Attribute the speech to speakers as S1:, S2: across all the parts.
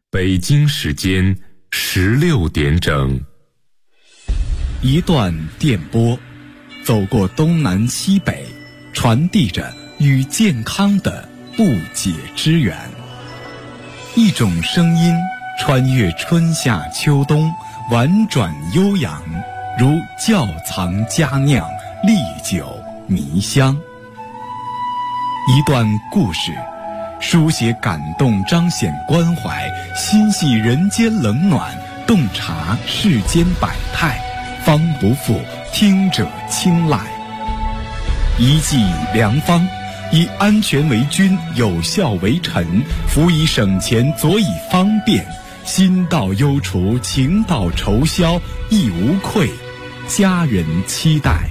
S1: 北京时间16点整。
S2: 一段电波，走过东南西北，传递着与健康的不解之缘。一种声音穿越春夏秋冬，婉转悠扬，如窖藏佳酿，历久弥香。一段故事，书写感动，彰显关怀，心系人间冷暖，洞察世间百态，方不负听者青睐。一剂良方，以安全为君，有效为臣，辅以省钱，佐以方便，心到忧除，情到愁消，亦无愧，家人期待。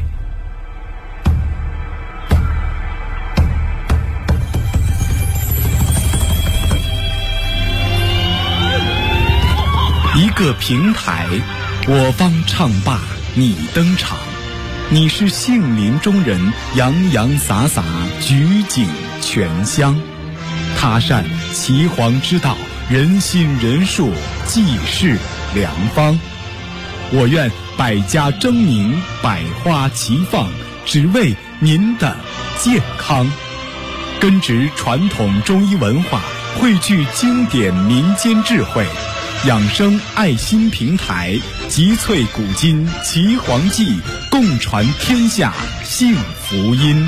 S2: 一个平台，我方唱罢你登场，你是杏林中人，洋洋洒洒，举景全香。他善岐黄之道，人心人术，济世良方。我愿百家争鸣，百花齐放，只为您的健康。根植传统中医文化，汇聚经典民间智慧，养生爱心平台，集萃古今岐黄记，共传天下幸福音。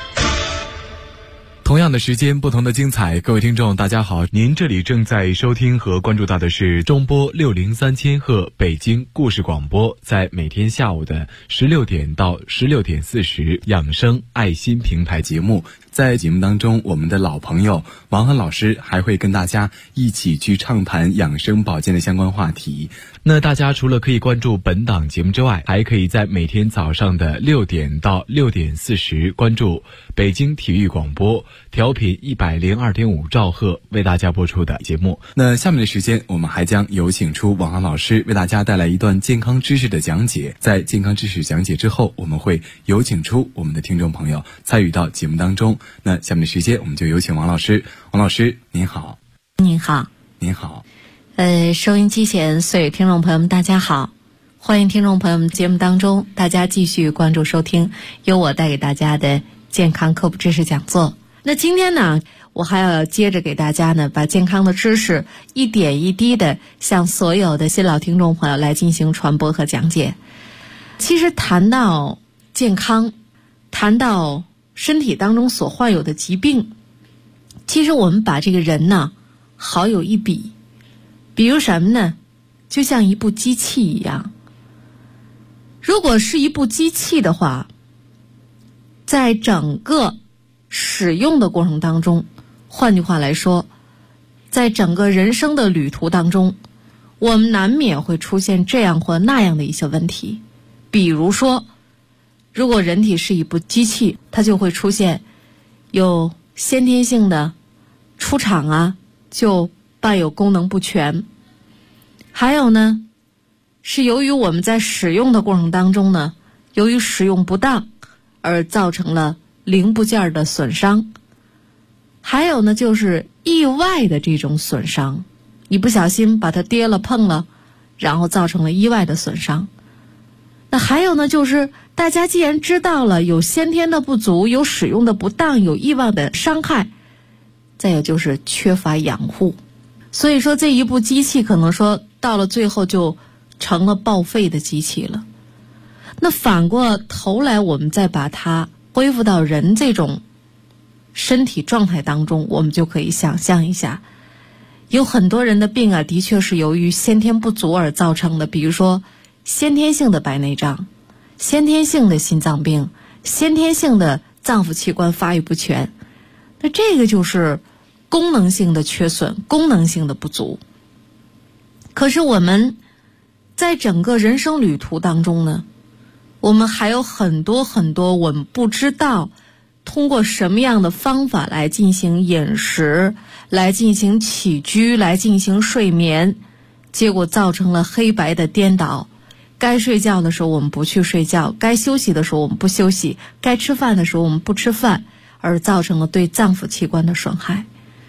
S2: 同样的时间，不同的精彩。各位听众大家好，您这里正在收听和关注到的是中波603千赫北京故事广播，在每天下午的16点到16点40养生爱心平台节目。在节目当中，我们的老朋友王涵老师还会跟大家一起去畅谈养生保健的相关话题。那大家除了可以关注本档节目之外，还可以在每天早上的6点到6点40关注北京体育广播调频102.5兆赫为大家播出的节目。那下面的时间，我们还将有请出王涵老师为大家带来一段健康知识的讲解。在健康知识讲解之后，我们会有请出我们的听众朋友参与到节目当中。那下面的时间，我们就有请王老师。王老师您好。
S3: 您好。
S2: 您好。
S3: 收音机前所有听众朋友们大家好，欢迎听众朋友们节目当中大家继续关注收听由我带给大家的健康科普知识讲座。那今天呢，我还要接着给大家呢把健康的知识一点一滴的向所有的新老听众朋友来进行传播和讲解。其实谈到健康，谈到身体当中所患有的疾病，其实我们把这个人呢好有一比，比如什么呢？就像一部机器一样。如果是一部机器的话，在整个使用的过程当中，换句话来说，在整个人生的旅途当中，我们难免会出现这样或那样的一些问题。比如说，如果人体是一部机器，它就会出现有先天性的出厂啊就伴有功能不全，还有呢是由于我们在使用的过程当中呢，由于使用不当而造成了零部件的损伤，还有呢就是意外的这种损伤，你不小心把它跌了碰了，然后造成了意外的损伤。那还有呢，就是大家既然知道了有先天的不足，有使用的不当，有意外的伤害，再有就是缺乏养护。所以说这一部机器可能说到了最后就成了报废的机器了。那反过头来，我们再把它恢复到人这种身体状态当中，我们就可以想象一下，有很多人的病啊，的确是由于先天不足而造成的，比如说先天性的白内障，先天性的心脏病，先天性的脏腑器官发育不全，那这个就是功能性的缺损，功能性的不足。可是我们在整个人生旅途当中呢，我们还有很多很多我们不知道通过什么样的方法来进行饮食，来进行起居，来进行睡眠，结果造成了黑白的颠倒。该睡觉的时候我们不去睡觉，该休息的时候我们不休息，该吃饭的时候我们不吃饭，而造成了对脏腑器官的损害。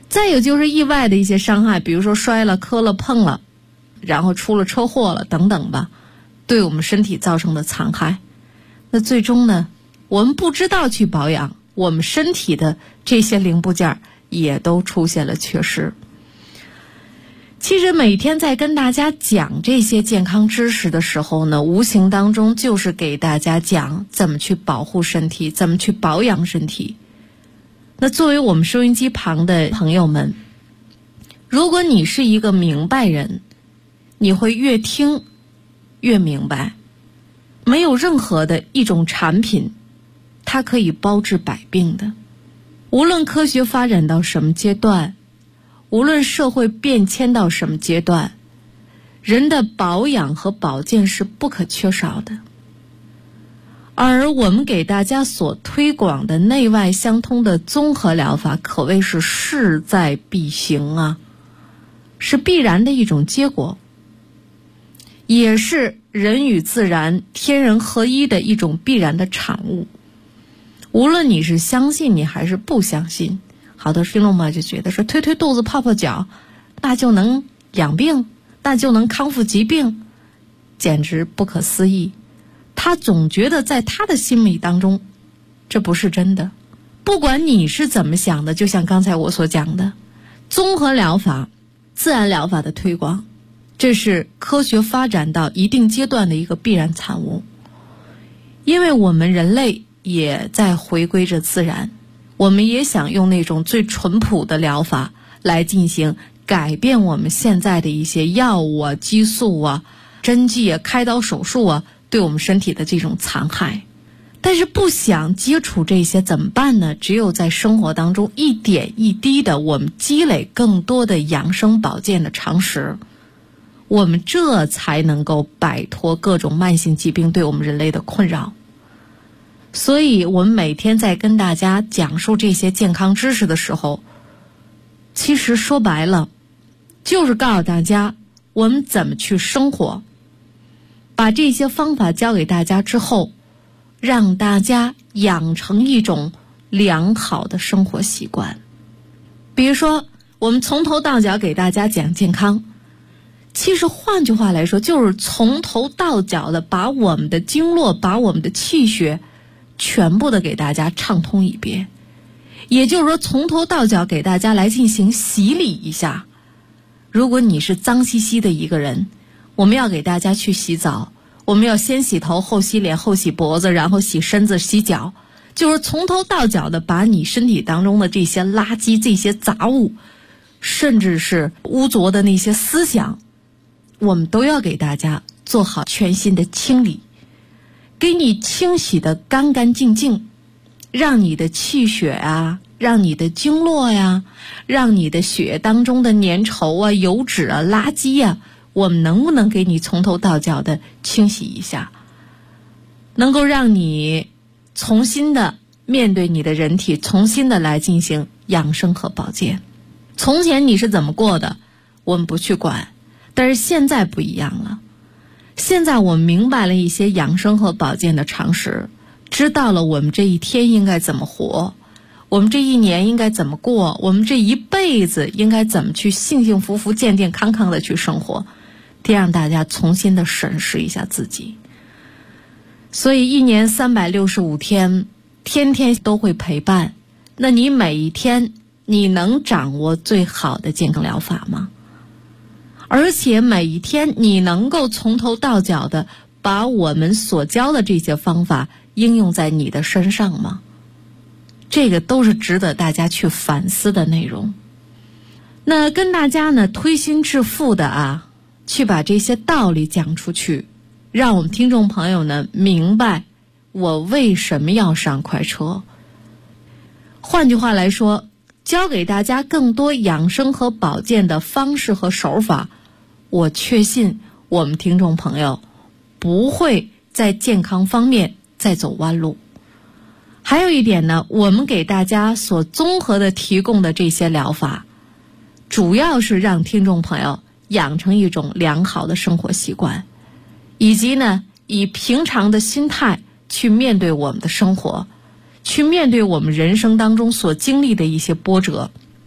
S3: 再有就是意外的一些伤害，比如说摔了、磕了、碰了，然后出了车祸了等等吧，对我们身体造成的残害。那最终呢，我们不知道去保养，我们身体的这些零部件也都出现了缺失。其实每天在跟大家讲这些健康知识的时候呢，无形当中就是给大家讲怎么去保护身体，怎么去保养身体。那作为我们收音机旁的朋友们，如果你是一个明白人，你会越听越明白，没有任何的一种产品它可以包治百病的。无论科学发展到什么阶段，无论社会变迁到什么阶段，人的保养和保健是不可缺少的。而我们给大家所推广的内外相通的综合疗法可谓是势在必行啊，是必然的一种结果，也是人与自然天人合一的一种必然的产物。无论你是相信你还是不相信，好多听众们就觉得说推推肚子泡泡脚那就能养病，那就能康复疾病，简直不可思议。他总觉得在他的心里当中这不是真的。不管你是怎么想的，就像刚才我所讲的，综合疗法、自然疗法的推广，这是科学发展到一定阶段的一个必然产物。因为我们人类也在回归着自然，我们也想用那种最淳朴的疗法来进行改变我们现在的一些药物啊、激素啊、针剂啊、开刀手术啊对我们身体的这种残害。但是不想接触这些怎么办呢？只有在生活当中一点一滴的我们积累更多的养生保健的常识，我们这才能够摆脱各种慢性疾病对我们人类的困扰。所以我们每天在跟大家讲述这些健康知识的时候，其实说白了就是告诉大家我们怎么去生活。把这些方法教给大家之后，让大家养成一种良好的生活习惯。比如说我们从头到脚给大家讲健康，其实换句话来说就是从头到脚的把我们的经络、把我们的气血全部的给大家畅通一遍。也就是说从头到脚给大家来进行洗礼一下。如果你是脏兮兮的一个人，我们要给大家去洗澡，我们要先洗头，后洗脸，后洗脖子，然后洗身子、洗脚，就是从头到脚的把你身体当中的这些垃圾、这些杂物，甚至是污浊的那些思想，我们都要给大家做好全新的清理，给你清洗的干干净净，让你的气血啊，让你的经络呀，让你的血液当中的粘稠啊、油脂啊、垃圾啊，我们能不能给你从头到脚的清洗一下，能够让你重新的面对你的人体，重新的来进行养生和保健。从前你是怎么过的我们不去管，但是现在不一样了。现在我们明白了一些养生和保健的常识，知道了我们这一天应该怎么活，我们这一年应该怎么过，我们这一辈子应该怎么去幸幸福福、健健康康的去生活，得让大家重新的审视一下自己。所以一年365天，天天都会陪伴，那你每一天你能掌握最好的健康疗法吗？而且每一天你能够从头到脚的把我们所教的这些方法应用在你的身上吗？这个都是值得大家去反思的内容。那跟大家呢推心置腹的啊，去把这些道理讲出去，让我们听众朋友呢明白我为什么要上快车。换句话来说，教给大家更多养生和保健的方式和手法，我确信我们听众朋友不会在健康方面再走弯路。还有一点呢，我们给大家所综合的提供的这些疗法，主要是让听众朋友养成一种良好的生活习惯，以及呢以平常的心态去面对我们的生活，去面对我们人生当中所经历的一些波折，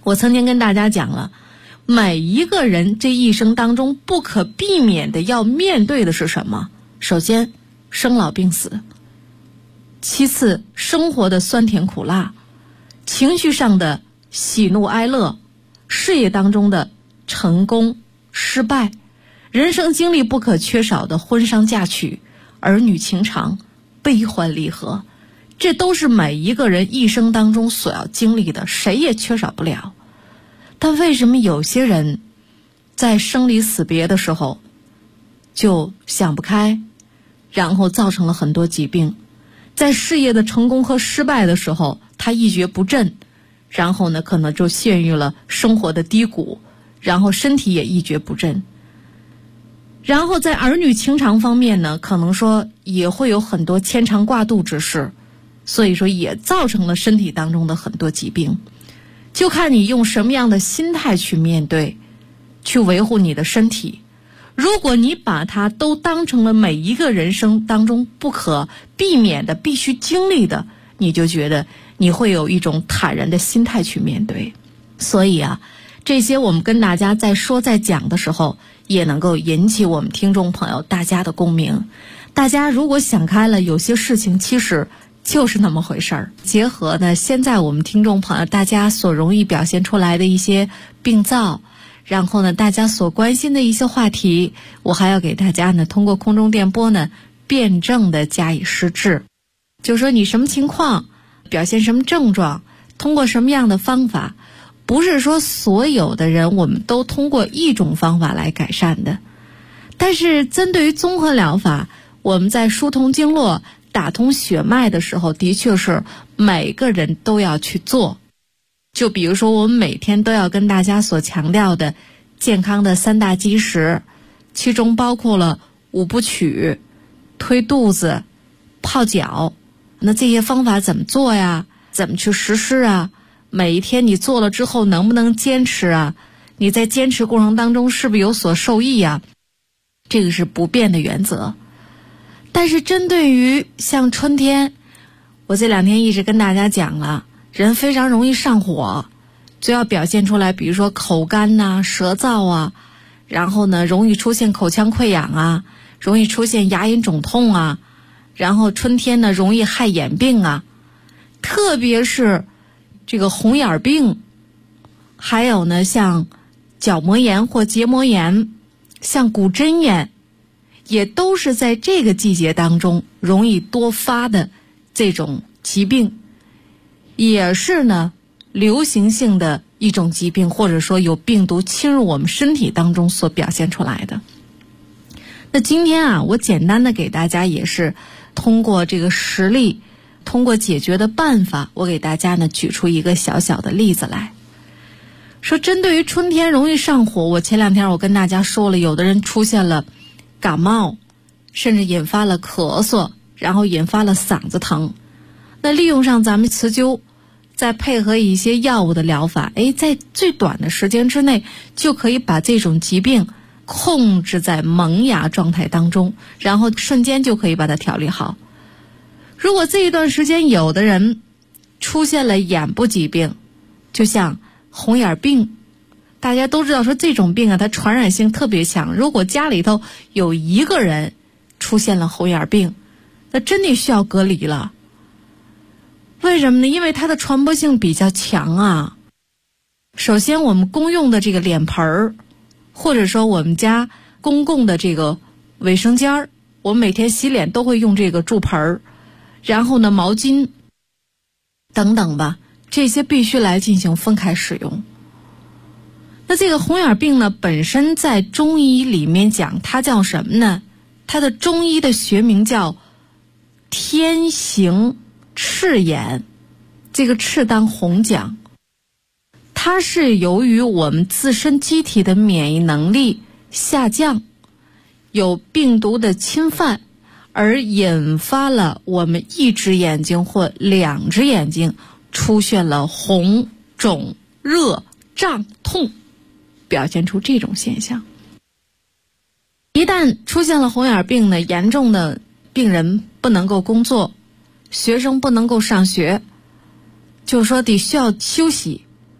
S3: 我曾经跟大家讲了，每一个人这一生当中不可避免的要面对的是什么？首先，生老病死；其次，生活的酸甜苦辣；情绪上的喜怒哀乐；事业当中的成功失败；人生经历不可缺少的婚丧嫁娶、儿女情长、悲欢离合。这都是每一个人一生当中所要经历的，谁也缺少不了。但为什么有些人在生离死别的时候就想不开，然后造成了很多疾病？在事业的成功和失败的时候，他一蹶不振，然后呢，可能就陷入了生活的低谷，然后身体也一蹶不振。然后在儿女情长方面呢，可能说也会有很多牵肠挂肚之事，所以说也造成了身体当中的很多疾病。就看你用什么样的心态去面对，去维护你的身体。如果你把它都当成了每一个人生当中不可避免的必须经历的，你就觉得你会有一种坦然的心态去面对。所以啊，这些我们跟大家在说在讲的时候，也能够引起我们听众朋友大家的共鸣。大家如果想开了，有些事情其实就是那么回事儿。结合呢，现在我们听众朋友大家所容易表现出来的一些病灶，然后呢，大家所关心的一些话题，我还要给大家呢通过空中电波呢辩证的加以施治。就是说你什么情况，表现什么症状，通过什么样的方法，不是说所有的人我们都通过一种方法来改善的。但是针对于综合疗法，我们在疏通经络、打通血脉的时候，的确是每个人都要去做。就比如说我们每天都要跟大家所强调的健康的3大基石，其中包括了5不取、推肚子、泡脚。那这些方法怎么做呀？怎么去实施啊？每一天你做了之后能不能坚持啊？你在坚持过程当中是不是有所受益啊？这个是不变的原则。但是针对于像春天，我这2天一直跟大家讲了，人非常容易上火，就要表现出来，比如说口干啊、舌燥啊，然后呢容易出现口腔溃疡啊，容易出现牙龈肿痛啊，然后春天呢容易害眼病啊，特别是这个红眼病，还有呢像角膜炎或结膜炎，像骨针炎，也都是在这个季节当中容易多发的这种疾病，也是呢流行性的一种疾病，或者说有病毒侵入我们身体当中所表现出来的。那今天啊，我简单的给大家也是通过这个实例，通过解决的办法，我给大家呢举出一个小小的例子来。说针对于春天容易上火，我前2天我跟大家说了，有的人出现了感冒，甚至引发了咳嗽，然后引发了嗓子疼。那利用上咱们磁灸，再配合一些药物的疗法，在最短的时间之内就可以把这种疾病控制在萌芽状态当中，然后瞬间就可以把它调理好。如果这一段时间有的人出现了眼部疾病，就像红眼病，大家都知道说这种病啊，它传染性特别强。如果家里头有一个人出现了红眼病，那真的需要隔离了。为什么呢？因为它的传播性比较强啊。首先我们公用的这个脸盆儿，或者说我们家公共的这个卫生间儿，我们每天洗脸都会用这个柱盆儿，然后呢毛巾等等吧，这些必须来进行分开使用。那这个红眼病呢，本身在中医里面讲，它叫什么呢？它的中医的学名叫天行赤眼，这个赤当红讲。它是由于我们自身机体的免疫能力下降，有病毒的侵犯，而引发了我们一只眼睛或2只眼睛出现了红、肿、热、胀、痛，表现出这种现象。一旦出现了红眼病呢，严重的病人不能够工作，学生不能够上学，就是说得需要休息，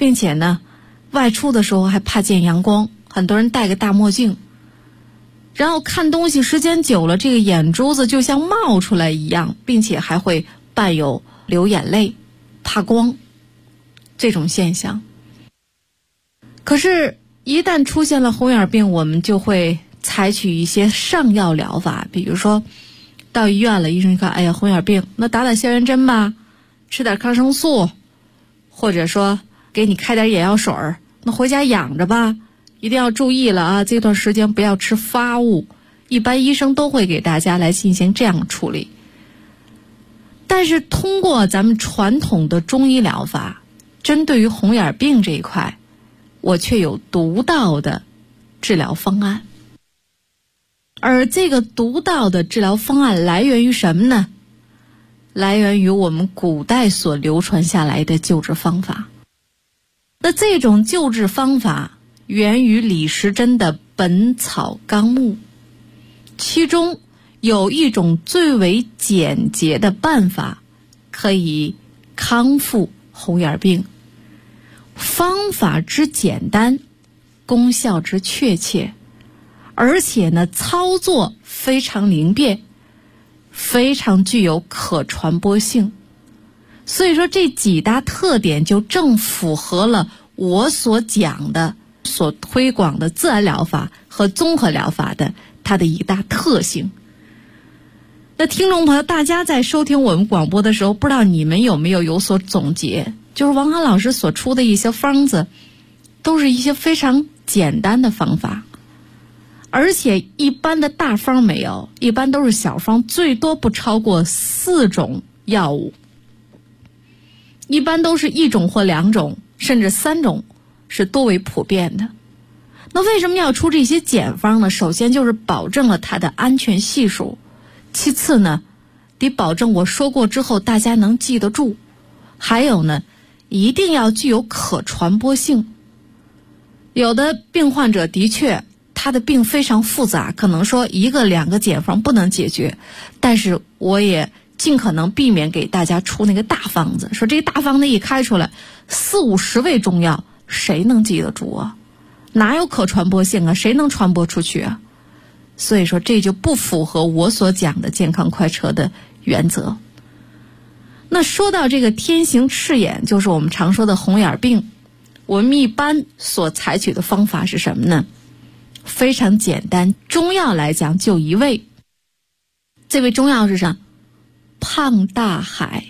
S3: 并且呢外出的时候还怕见阳光，很多人戴个大墨镜，然后看东西时间久了，这个眼珠子就像冒出来一样，并且还会伴有流眼泪、怕光这种现象。可是一旦出现了红眼病，我们就会采取一些上药疗法，比如说到医院了，医生一看，哎呀，红眼病，那打打消炎针吧，吃点抗生素，或者说给你开点眼药水，那回家养着吧，一定要注意了啊，这段时间不要吃发物。一般医生都会给大家来进行这样处理。但是通过咱们传统的中医疗法，针对于红眼病这一块，我却有独到的治疗方案。而这个独到的治疗方案来源于什么呢？来源于我们古代所流传下来的救治方法。那这种救治方法源于李时珍的《本草纲目》，其中有一种最为简洁的办法可以康复红眼病，方法之简单，功效之确切，而且呢操作非常灵便，非常具有可传播性。所以说这几大特点就正符合了我所讲的、所推广的自然疗法和综合疗法的它的一大特性。那听众朋友，大家在收听我们广播的时候，不知道你们有所总结，就是王航老师所出的一些方子都是一些非常简单的方法，而且一般的大方没有，一般都是小方，最多不超过4种药物，一般都是1种或2种甚至3种是多为普遍的。那为什么要出这些简方呢？首先就是保证了它的安全系数，其次呢得保证我说过之后大家能记得住，还有呢一定要具有可传播性。有的病患者的确他的病非常复杂，可能说1个2个简方不能解决，但是我也尽可能避免给大家出那个大方子，说这个大方子一开出来40-50味中药，谁能记得住啊？哪有可传播性啊？谁能传播出去啊？所以说这就不符合我所讲的健康快车的原则。那说到这个天行赤眼，就是我们常说的红眼病，我们一般所采取的方法是什么呢？非常简单，中药来讲就一味。这味中药是啥？胖大海。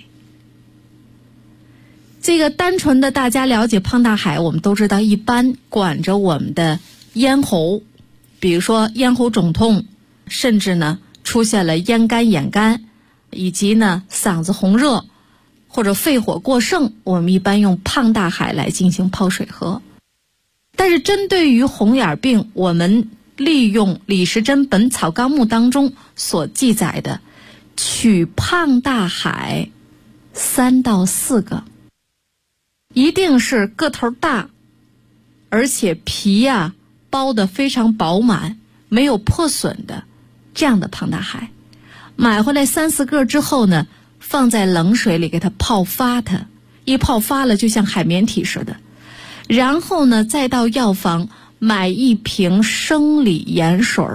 S3: 这个单纯的大家了解胖大海，我们都知道一般管着我们的咽喉，比如说咽喉肿痛，甚至呢出现了咽干、眼干，以及呢嗓子红热或者肺火过盛，我们一般用胖大海来进行泡水喝。但是针对于红眼病，我们利用李时珍《本草纲目》当中所记载的，取胖大海3到4个，一定是个头大，而且皮包得非常饱满，没有破损的这样的胖大海。买回来3-4个之后呢，放在冷水里给它泡发它，一泡发了就像海绵体似的。然后呢再到药房买1瓶生理盐水，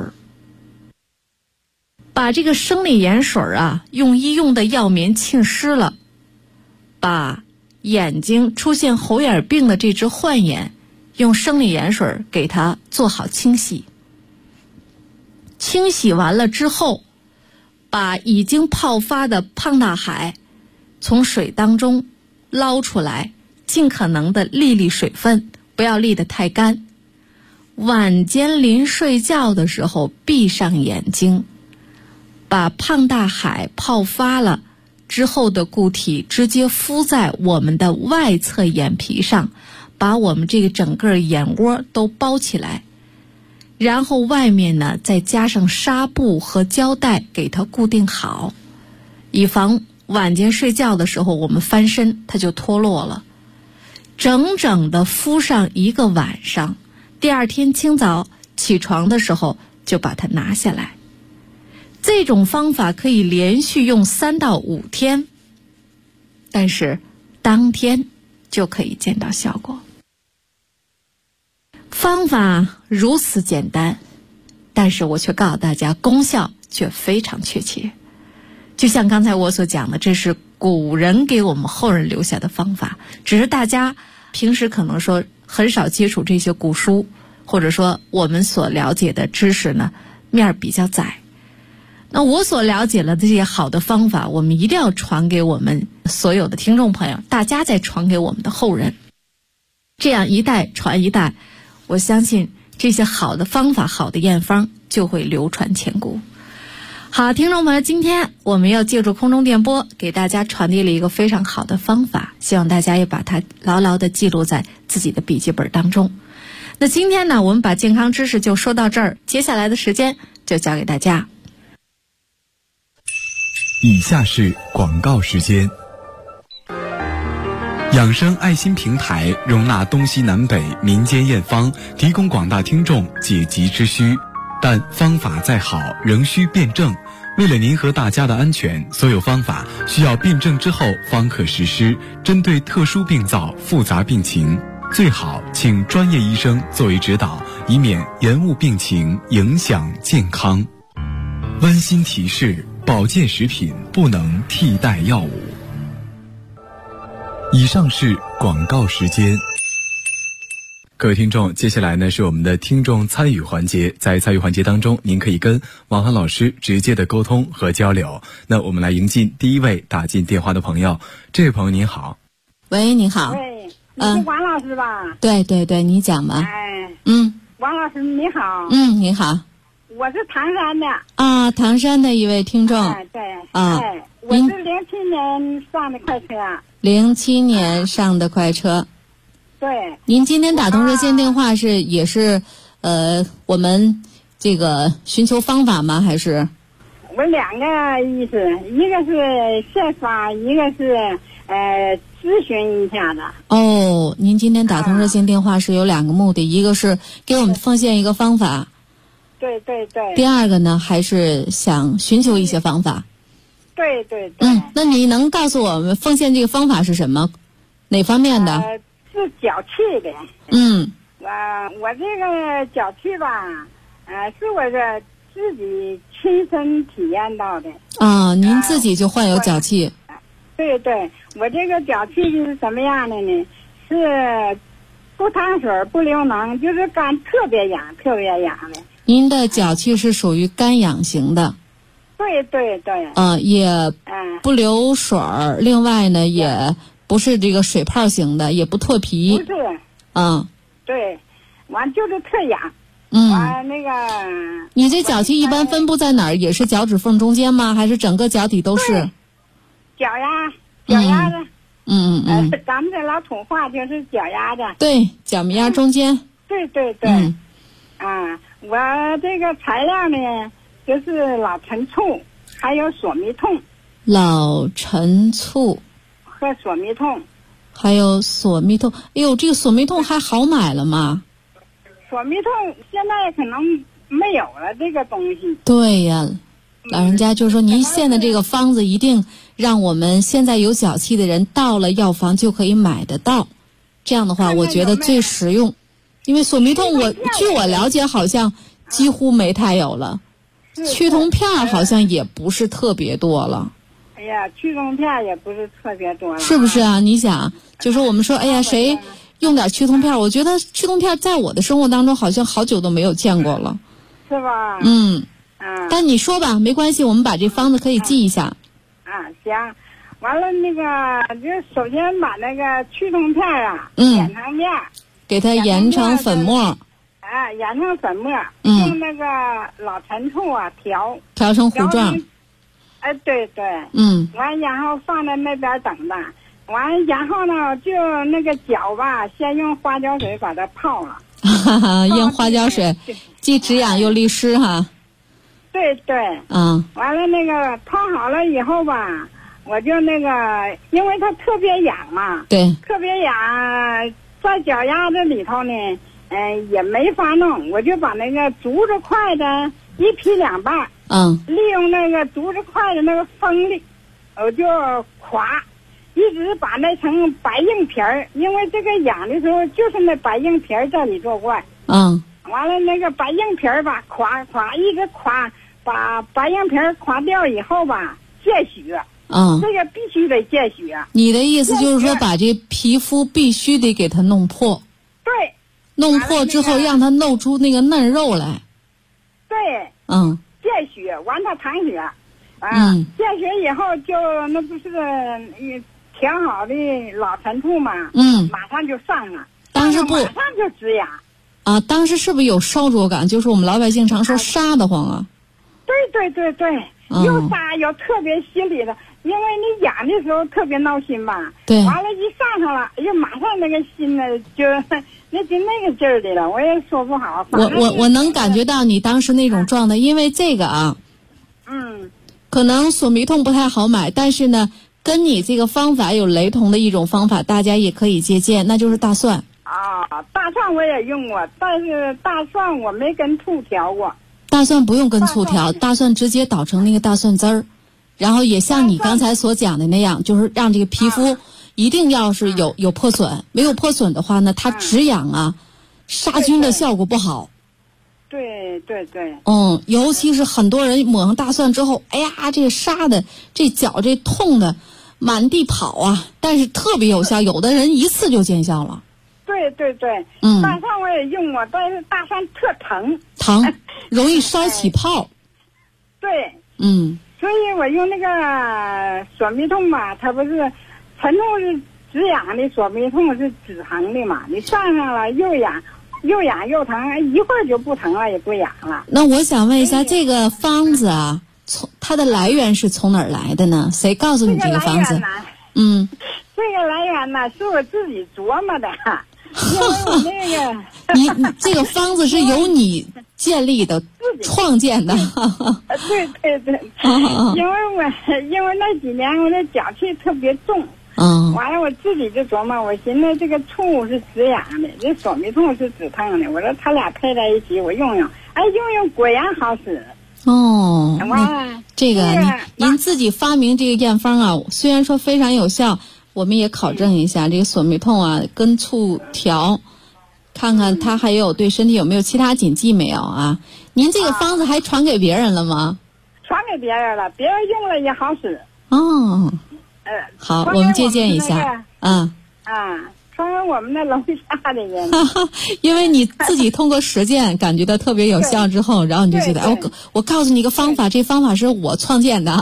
S3: 把这个生理盐水用医用的药棉浸湿了，把眼睛出现红眼病的这只患眼用生理盐水给它做好清洗。清洗完了之后，把已经泡发的胖大海从水当中捞出来，尽可能的沥水分，不要沥得太干。晚间临睡觉的时候闭上眼睛，把胖大海泡发了之后的固体直接敷在我们的外侧眼皮上，把我们这个整个眼窝都包起来，然后外面呢再加上纱布和胶带给它固定好，以防晚间睡觉的时候我们翻身它就脱落了。整整的敷上1个晚上，第二天清早起床的时候就把它拿下来。这种方法可以连续用3到5天，但是当天就可以见到效果。 方法如此简单，但是我却告诉大家，功效却非常确切。就像刚才我所讲的，这是古人给我们后人留下的方法，只是大家平时可能说很少接触这些古书，或者说我们所了解的知识呢面比较窄。那我所了解了的这些好的方法，我们一定要传给我们所有的听众朋友，大家再传给我们的后人，这样一代传一代，我相信这些好的方法、好的验方就会流传千古。好，听众朋友，今天我们要借助空中电波给大家传递了一个非常好的方法，希望大家也把它牢牢地记录在自己的笔记本当中。那今天呢，我们把健康知识就说到这儿，接下来的时间就交给大家。
S2: 以下是广告时间。养生爱心平台容纳东西南北民间验方，提供广大听众解急之需，但方法再好仍需辩证。为了您和大家的安全，所有方法需要辩证之后方可实施。针对特殊病灶、复杂病情，最好请专业医生作为指导，以免延误病情，影响健康。温馨提示：保健食品不能替代药物。以上是广告时间。各位听众，接下来呢是我们的听众参与环节。在参与环节当中，您可以跟王涵老师直接的沟通和交流。那我们来迎进第一位打进电话的朋友。这位朋友您好。
S3: 喂，你好。
S4: 喂，你是王老师吧？
S3: 对对对，你讲吧。
S4: 王老师你好。
S3: 你好。
S4: 我是唐山的。
S3: 啊，唐山的一位听众。
S4: 对。我是07年上的快车。
S3: 07年上的快车。
S4: 对。
S3: 您今天打通热线电话也是我们这个寻求方法吗？还是？
S4: 我两个意思，一个是设法，一个是咨询一下的。
S3: 哦，您今天打通热线电话是有两个目的，一个是给我们奉献一个方法。
S4: 对对对。
S3: 第二个呢，还是想寻求一些方法。
S4: 对对对。
S3: 那你能告诉我们奉献这个方法是什么？哪方面的？
S4: 是脚气的。我这个脚气吧，是我这自己亲身体验到的。
S3: 啊，您自己就患有脚气？
S4: 对对，我这个脚气是什么样的呢？是不淌水不流脓，就是肝特别痒的。
S3: 您的脚气是属于干痒型的。
S4: 对对对。
S3: 也不流水儿，另外呢也不是这个水泡型的，也不脱皮。
S4: 不是。对，完就是特痒。完那个。
S3: 你这脚气一般分布在哪儿？也是脚趾缝中间吗？还是整个脚底都是？
S4: 脚丫子。咱们这老土话就是脚丫子。
S3: 对，脚面丫中间。
S4: 对对对。我这个材料呢，就是老陈醋，还有索米痛。
S3: 老陈醋
S4: 和索米痛。
S3: 还有索米痛。哎呦，这个索米痛还好买了吗？
S4: 索米痛现在可能没有了这个东西。
S3: 对呀，老人家就说您现在这个方子一定让我们现在有脚气的人到了药房就可以买得到，这样的话我觉得最实用。因为索米痛据我了解好像几乎没太有了，去痛片好像也不是特别多了。
S4: 哎呀，去痛片也不是特别多了。
S3: 是不是啊？你想，就说我们说，哎呀，谁用点去痛片？我觉得去痛片在我的生活当中好像好久都没有见过了。
S4: 是吧？
S3: 但你说吧，没关系，我们把这方子可以记一下。
S4: 行。完了那个，就首先把那个去痛片研成面，给它
S3: 研成粉末。
S4: 研成粉末，用那个老陈醋调
S3: 成糊状。
S4: 对对。完然后放在那边等着。完然后呢，就那个脚吧，先用花椒水把它泡了。
S3: 用花椒水，既止痒又利湿哈。
S4: 对对。完了那个泡好了以后吧，我就那个，因为它特别痒嘛。
S3: 对。
S4: 特别痒，在脚丫子里头呢，也没法弄，我就把那个竹子筷子一劈两半。利用那个竹子筷子那个锋利，我就划。一直把那层白硬皮儿，因为这个痒的时候就是那白硬皮儿在里作怪。 完了那个把硬皮儿吧垮一直垮，把硬皮儿垮掉以后吧见血。这个必须得见血。
S3: 你的意思就是说，把这皮肤必须得给它弄破。
S4: 对。
S3: 弄破之后，让它露出那个嫩肉来。
S4: 对。见血，完它淌血。见血以后就那不是调好的老陈醋嘛。马上就上了。
S3: 当时不
S4: 马上就止痒。
S3: 当时是不是有烧灼感？就是我们老百姓常说杀得慌啊。
S4: 对。又杀又特别心里的，因为你痒的时候特别闹心吧。
S3: 对。
S4: 完了，一上了，又马上那个心呢，就那个劲儿的了，我也说不好。
S3: 我能感觉到你当时那种状态，因为这个可能索米痛不太好买，但是呢，跟你这个方法有雷同的一种方法，大家也可以借鉴，那就是大蒜。
S4: 大蒜我也用过，但是大蒜我没跟醋调过。
S3: 大蒜不用跟醋调，大蒜直接捣成那个大蒜汁儿，然后也像你刚才所讲的那样，就是让这个皮肤一定要是有破损，没有破损的话呢，它止痒杀菌的效果不好。
S4: 对。
S3: 尤其是很多人抹上大蒜之后，哎呀，这杀的这脚这痛的满地跑但是特别有效，有的人一次就见效了。
S4: 对。大蒜我也用过，但是大蒜特
S3: 疼，容易烧起泡。
S4: 对。所以我用那个索米痛吧，它不是陈醋是止痒的，索米痛是止疼的嘛。你上了又痒又疼，一会儿就不疼了，也不痒了。
S3: 那我想问一下，这个方子它的来源是从哪儿来的呢？谁告诉你这个方子？
S4: 这个来源呢，是我自己琢磨的。因为我那个
S3: 你这个方子是由你建立的、创建的。
S4: 对。因为那几年我的脚气特别重。完了我自己就琢磨，我寻思这个醋是止痒的，这索米痛是止疼的，我说他俩配在一起我用，用果然好使。
S3: 这个您自己发明这个验方虽然说非常有效，我们也考证一下这个索米痛跟醋调，看看它还有对身体有没有其他禁忌没有您这个方子还传给别人了吗？
S4: 传给别人了，别人用了也好使。
S3: 好，我们借鉴一下。
S4: 传给我们那楼下的人。
S3: 因为你自己通过实践感觉到特别有效之后，然后你就觉得我告诉你一个方法，这方法是我创建的。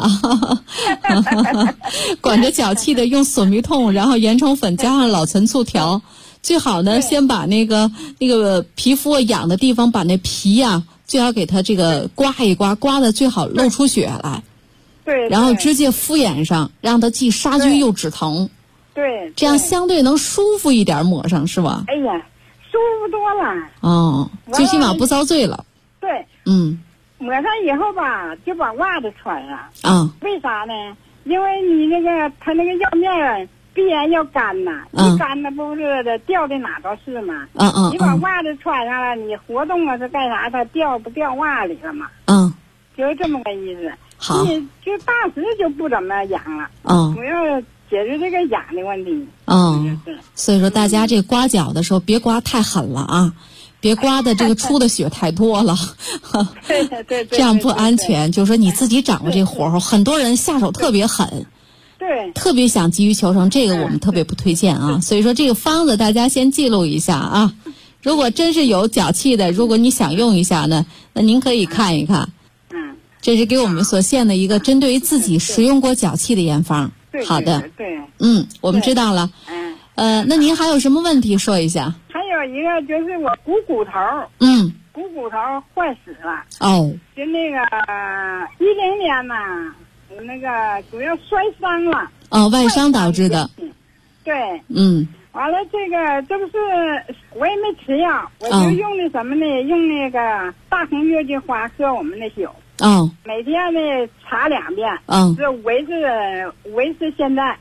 S3: 管着脚气的用索米痛，然后盐虫粉加上老陈醋调，最好呢先把那个皮肤痒的地方，把那皮最好给它这个刮一刮，刮的最好露出血来。
S4: 对。
S3: 然后直接敷眼上，让它既杀菌又止疼。
S4: 对。
S3: 这样相对能舒服一点，抹上是吧？
S4: 哎呀，舒服多了。
S3: 最起码不遭罪了。
S4: 对。抹上以后吧，就把袜子穿上。为啥呢？因为你它那个药面必然要干一干那不是掉的哪都是嘛。你把袜子穿上了，你活动是干啥？它掉不掉袜里了嘛？就是这么个意思。
S3: 好。
S4: 你就当时就不怎么痒了。主要解决这个痒的问题。
S3: 所以说大家这刮脚的时候别刮太狠了别刮的这个出的血太多了。
S4: 对。
S3: 这样不安全。就是说你自己掌握这活儿，很多人下手特别狠。
S4: 对。
S3: 特别想急于求成，这个我们特别不推荐所以说这个方子大家先记录一下如果真是有脚气的，如果你想用一下呢，那您可以看一看。这是给我们所献的一个针对于自己使用过脚气的验方。好的。
S4: 对。
S3: 我们知道了。那您还有什么问题说一下？
S4: 还有一个就是我骨头。骨头坏死了。就那个2010年嘛，我那个主要摔伤了。
S3: 外伤导致的。
S4: 对。完了这不是我也没吃药，我就用的什么呢？用那个大红月季花喝我们的酒。每天呢查2遍。就维持现在。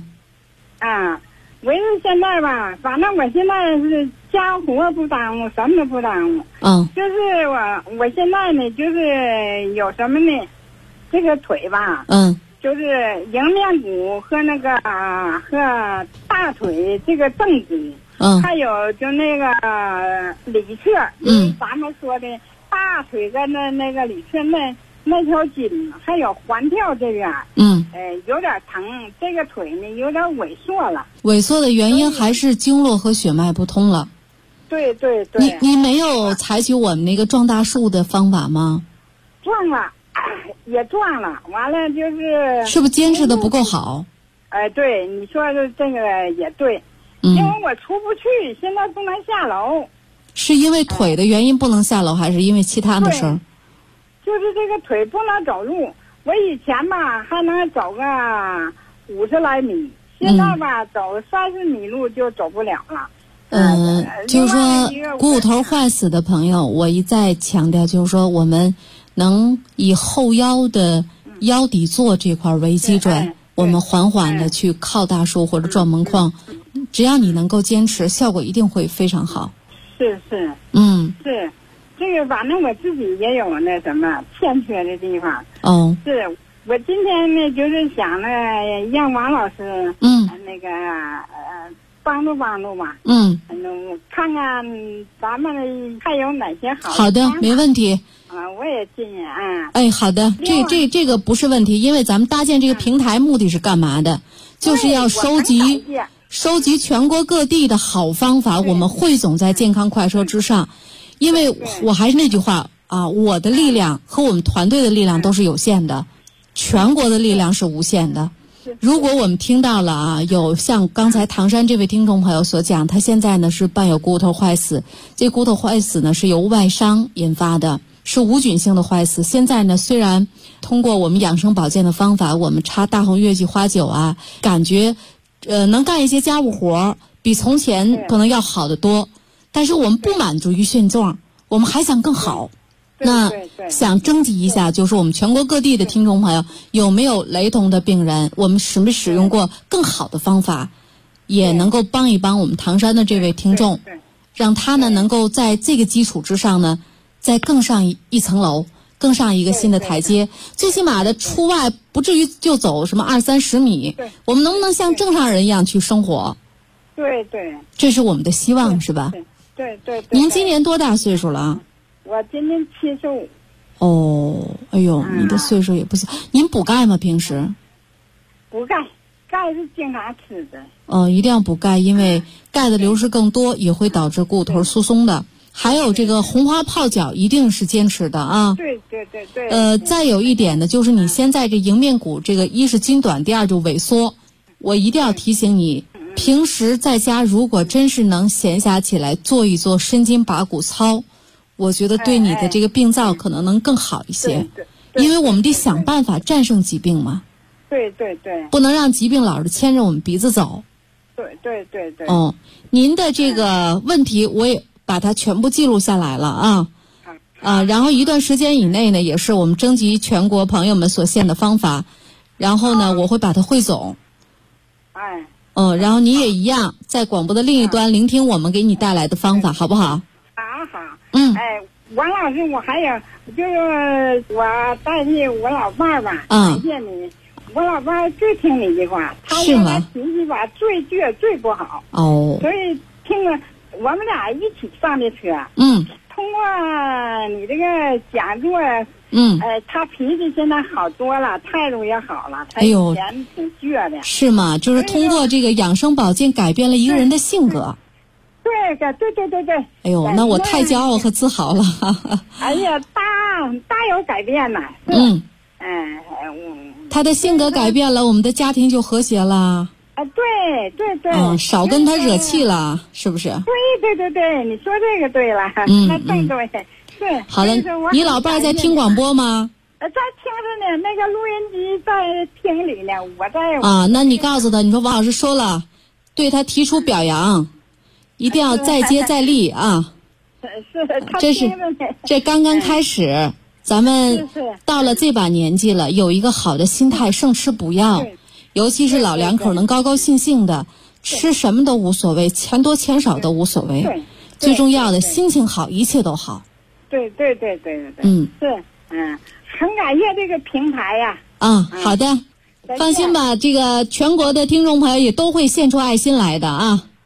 S4: 维持现在吧，反正我现在是家活不耽误，什么都不耽误。就是我现在呢，就是有什么呢？这个腿吧。就是迎面骨和和大腿这个正骨还有就那个里侧，咱们说的大腿跟那个里侧那条筋，还有环跳这边，有点疼，这个腿呢有点萎缩了。
S3: 萎缩的原因还是经络和血脉不通了。
S4: 对。
S3: 你没有采取我们那个撞大树的方法吗？
S4: 撞了，也撞了，完了
S3: 是不是坚持的不够好？
S4: 对，你说的这个也对，因为我出不去，现在不能下楼。是因为腿的原因不能下楼，还是因为其他的事儿？就是这个腿不能走路。我以前吧还能走个50来米，现在吧走30米路就走不了了。就是说股头坏死的朋友，我一再强调，就是说我们能以后腰的腰底座这块为基准，我们缓缓的去靠大树或者撞门框，只要你能够坚持，效果一定会非常好。是，是，这个反正我自己也有那什么欠缺的地方。是我今天呢就是想呢让王老师那个帮助帮助吧。看看咱们还有哪些好的没问题。我也进好的，这个不是问题，因为咱们搭建这个平台目的是干嘛的？就是要收集全国各地的好方法，我们汇总在健康快车之上。因为我还是那句话我的力量和我们团队的力量都是有限的，全国的力量是无限的。如果我们听到了有像刚才唐山这位听众朋友所讲，他现在呢是伴有骨头坏死，这骨头坏死呢是由外伤引发的，是无菌性的坏死。现在呢虽然通过我们养生保健的方法，我们插大红月季花酒感觉能干一些家务活，比从前可能要好得多，但是我们不满足于现状，我们还想更好。那想征集一下，就是我们全国各地的听众朋友有没有雷同的病人，我们使没使用过更好的方法，也能够帮一帮我们唐山的这位听众，让他呢能够在这个基础之上呢再更上一层楼，更上一个新的台阶，最起码的出外不至于就走什么20-30米，我们能不能像正常人一样去生活？对，这是我们的希望，是吧？对。您今年多大岁数了？我今年75。哎呦，你的岁数也不小。您补钙吗？平时？补钙，钙是经常吃的。一定要补钙，因为钙的流失更多也会导致骨头疏松的。还有这个红花泡脚一定是坚持的啊。对。再有一点呢，就是你现在这迎面骨这个一是筋短，第二就萎缩。我一定要提醒你，平时在家如果真是能闲暇起来做一做伸筋拔骨操，我觉得对你的这个病灶可能能更好一些。因为我们得想办法战胜疾病嘛。对。不能让疾病老是牵着我们鼻子走。对。您的这个问题我也把它全部记录下来了然后一段时间以内呢，也是我们征集全国朋友们所献的方法，然后呢我会把它汇总。然后你也一样在广播的另一端聆听我们给你带来的方法，好不好？好。王老师，我还有就是我代替我老伴儿吧，感谢你。我老伴儿最听你一句话，他原来脾气吧最倔最不好，所以听了我们俩一起上的车。通过你这个讲座，他脾气现在好多了，态度也好了，他以前挺倔的。是吗？就是通过这个养生保健改变了一个人的性格。对。哎呦，那我太骄傲和自豪了。哎呀，大有改变呐。他的性格改变了，我们的家庭就和谐了。对。少跟他惹气了，是不是？对，你说这个对了。那正对。对。好了，你老伴在听广播吗？在听着呢，那个录音机在厅里呢，我在。那你告诉他，你说王老师说了，对他提出表扬，一定要再接再厉啊！这刚刚开始，咱们到了这把年纪了，有一个好的心态，胜吃不要。尤其是老两口能高高兴兴的吃什么都无所谓，钱多钱少都无所谓，最重要的心情好，一切都好。对。很感谢这个平台呀。好的，放心吧，这个全国的听众朋友也都会献出爱心来的啊。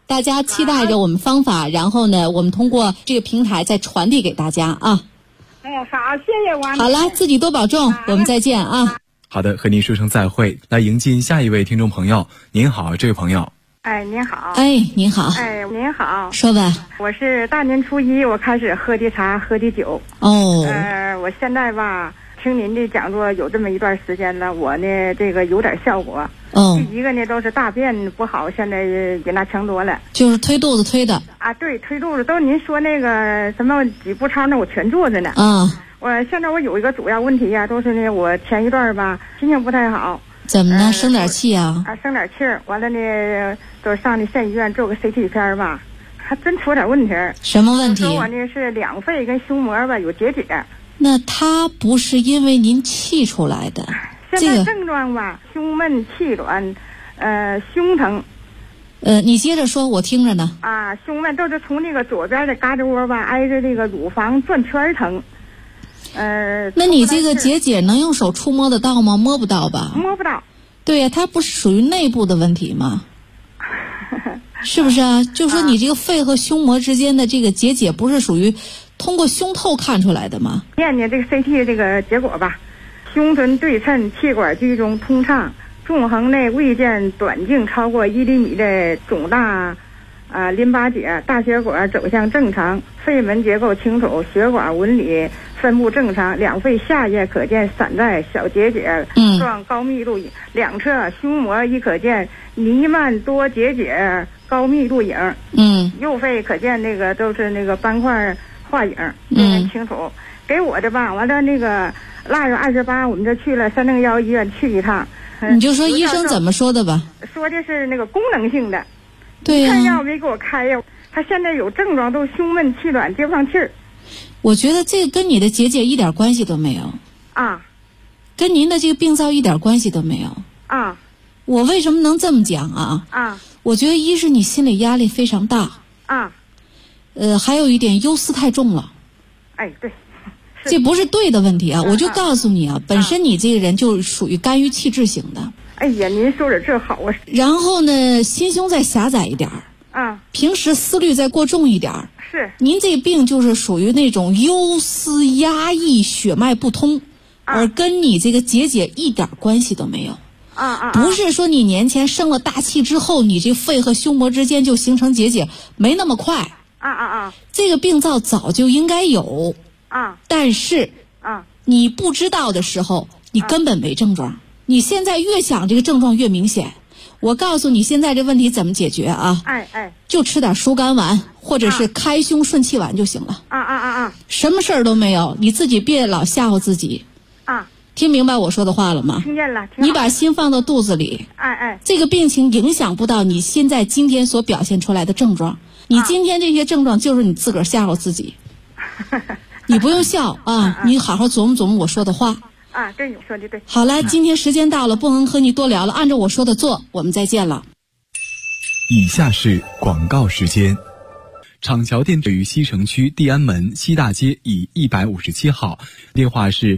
S3: 大家期待着我们方法，然后呢，我们通过这个平台再传递给大家啊。
S4: 好，谢谢王。
S3: 好了，自己多保重，我们再见啊。
S2: 好的，和您说声再会。来迎进下一位听众朋友。您好，这位朋友。
S4: 您好。
S3: 您好。
S4: 您好。
S3: 说吧。
S4: 我是大年初一我开始喝的茶，喝的酒。我现在吧，听您的讲座有这么一段时间了，我呢这个有点效果。第一个呢都是大便不好，现在也那强多了。
S3: 就是推肚子推的。
S4: 对，推肚子都您说那个什么几步操，那我全做着呢。现在我有一个主要问题呀，都是呢我前一段吧心情不太好。
S3: 怎么呢？生点气啊？
S4: 生点气儿，完了呢都上的县医院做个 CT 片吧，还真出点问题。
S3: 什么问题？
S4: 说我呢是两肺跟胸膜吧有结节。
S3: 那它不是因为您气出来的？
S4: 现在症状吧，胸闷气短，胸疼。
S3: 你接着说，我听着呢。
S4: 胸闷都是从那个左边的胳肢窝吧，挨着这个乳房转圈疼。
S3: 那你这个结节能用手触摸得到吗？摸不到吧？
S4: 摸不到。
S3: 对呀，它不是属于内部的问题吗？是不是啊？就说你这个肺和胸膜之间的这个结节，不是属于通过胸透看出来的吗？
S4: 验这个 CT 这个结果吧，胸臀对称，气管居中通畅，纵横内未见短径超过1厘米的肿大淋巴结，大血管走向正常，肺门结构清楚，血管纹理分布正常，两肺下叶可见散在小结节状高密度，两侧胸膜亦可见弥漫多结节高密度影。右肺可见那个都是那个斑块画影，很清楚。给我的吧，完了那个腊月28我们就去了301医院去一趟。
S3: 你就说医生怎么说的吧？
S4: 说的是那个功能性的。
S3: 对呀。
S4: 药没给我开呀，他现在有症状都胸闷气短接不上气儿。
S3: 我觉得这个跟你的结节一点关系都没有。跟您的这个病灶一点关系都没有。我为什么能这么讲啊？我觉得一是你心理压力非常大。还有一点忧思太重了。
S4: 对。
S3: 这不是对的问题啊！我就告诉你啊，本身你这个人就属于肝郁气滞型的。
S4: 您说的这好啊。
S3: 然后呢，心胸再狭窄一点平时思虑再过重一点
S4: 是。
S3: 您这病就是属于那种忧思压抑，血脉不通，而跟你这个结节一点关系都没有。不是说你年前生了大气之后，你这肺和胸膜之间就形成结节，没那么快。这个病灶早就应该有。但是你不知道的时候，你根本没症状。你现在越想这个症状越明显。我告诉你，现在这问题怎么解决啊？就吃点疏肝丸，或者是开胸顺气丸就行了。什么事儿都没有，你自己别老吓唬自己。听明白我说的话了吗？
S4: 听见了。
S3: 你把心放到肚子里。这个病情影响不到你现在今天所表现出来的症状。你今天这些症状就是你自个儿吓唬自己。你不用笑你好好琢磨琢磨我说的话。
S4: 对，你说的对。
S3: 好了，今天时间到了，不能和你多聊了，按照我说的做，我们再见了。
S2: 以下是广告时间。厂桥店位于西城区地安门西大街以157号，电话是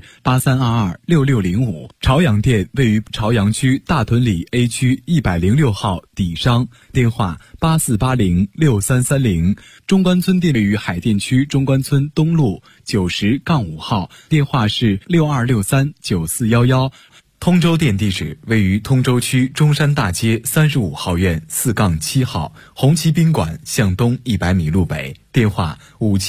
S2: 83226605。朝阳店位于朝阳区大屯里 A 区106号底商，电话84806330。中关村店位于海淀区中关村东路90-5号，电话是62639411。通州店地址位于通州区中山大街35号院4-7号，红旗宾馆向东100米路北，电话